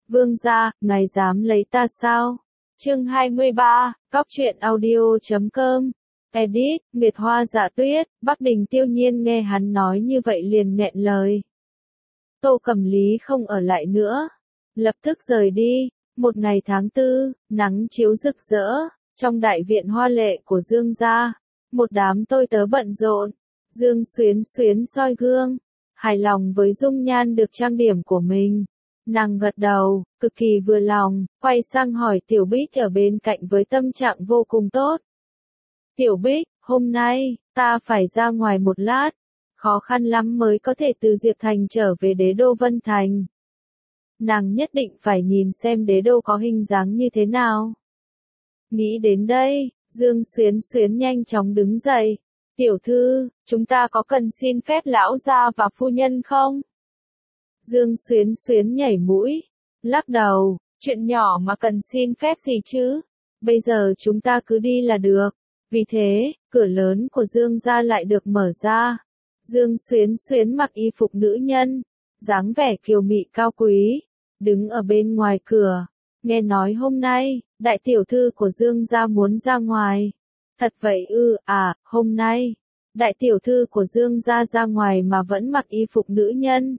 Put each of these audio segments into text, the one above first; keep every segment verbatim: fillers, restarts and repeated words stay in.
Vương gia, ngài dám lấy ta sao? Chương hai mươi ba, Cóc truyện audio chấm com. Edit, Nguyệt Hoa Dạ Tuyết. Bắc Đình Tiêu Nhiên nghe hắn nói như vậy liền nghẹn lời. Tô Cẩm Lý không ở lại nữa, lập tức rời đi. Một ngày tháng tư, nắng chiếu rực rỡ, trong đại viện hoa lệ của Dương gia, một đám tôi tớ bận rộn. Dương Xuyến Xuyến soi gương, hài lòng với dung nhan được trang điểm của mình. Nàng gật đầu, cực kỳ vừa lòng, quay sang hỏi Tiểu Bích ở bên cạnh với tâm trạng vô cùng tốt. Tiểu Bích, hôm nay, ta phải ra ngoài một lát, khó khăn lắm mới có thể từ Diệp Thành trở về đế đô Vân Thành. Nàng nhất định phải nhìn xem đế đô có hình dáng như thế nào. Nghĩ đến đây, Dương Xuyến Xuyến nhanh chóng đứng dậy. Tiểu thư, chúng ta có cần xin phép lão gia và phu nhân không? Dương Xuyến Xuyến nhảy mũi, lắc đầu, chuyện nhỏ mà cần xin phép gì chứ? Bây giờ chúng ta cứ đi là được. Vì thế, cửa lớn của Dương gia lại được mở ra. Dương Xuyến Xuyến mặc y phục nữ nhân, dáng vẻ kiều mị cao quý, đứng ở bên ngoài cửa. Nghe nói hôm nay, đại tiểu thư của Dương gia muốn ra ngoài. Thật vậy ư, à, hôm nay, đại tiểu thư của Dương gia ra ngoài mà vẫn mặc y phục nữ nhân.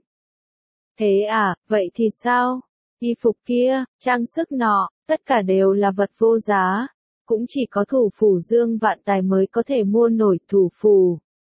Thế à, vậy thì sao? Y phục kia, trang sức nọ, tất cả đều là vật vô giá. Cũng chỉ có thủ phủ Dương Vạn Tài mới có thể mua nổi thủ phủ.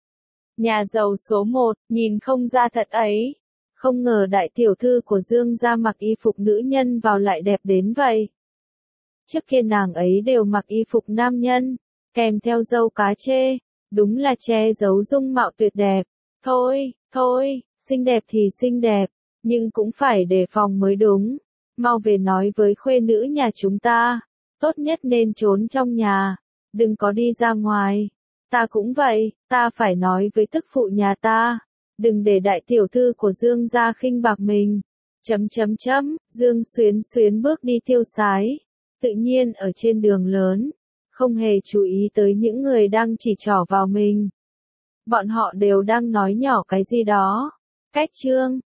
Nhà giàu số một, nhìn không ra thật ấy. Không ngờ đại tiểu thư của Dương gia mặc y phục nữ nhân vào lại đẹp đến vậy. Trước kia nàng ấy đều mặc y phục nam nhân, kèm theo râu cá chê, đúng là che giấu dung mạo tuyệt đẹp. Thôi, thôi, xinh đẹp thì xinh đẹp, nhưng cũng phải đề phòng mới đúng. Mau về nói với khuê nữ nhà chúng ta, tốt nhất nên trốn trong nhà, đừng có đi ra ngoài. Ta cũng vậy, ta phải nói với tức phụ nhà ta, đừng để đại tiểu thư của Dương gia khinh bạc mình. Chấm chấm chấm, Dương Xuyến Xuyến bước đi tiêu sái, tự nhiên ở trên đường lớn, không hề chú ý tới những người đang chỉ trỏ vào mình. Bọn họ đều đang nói nhỏ cái gì đó. Cách chương,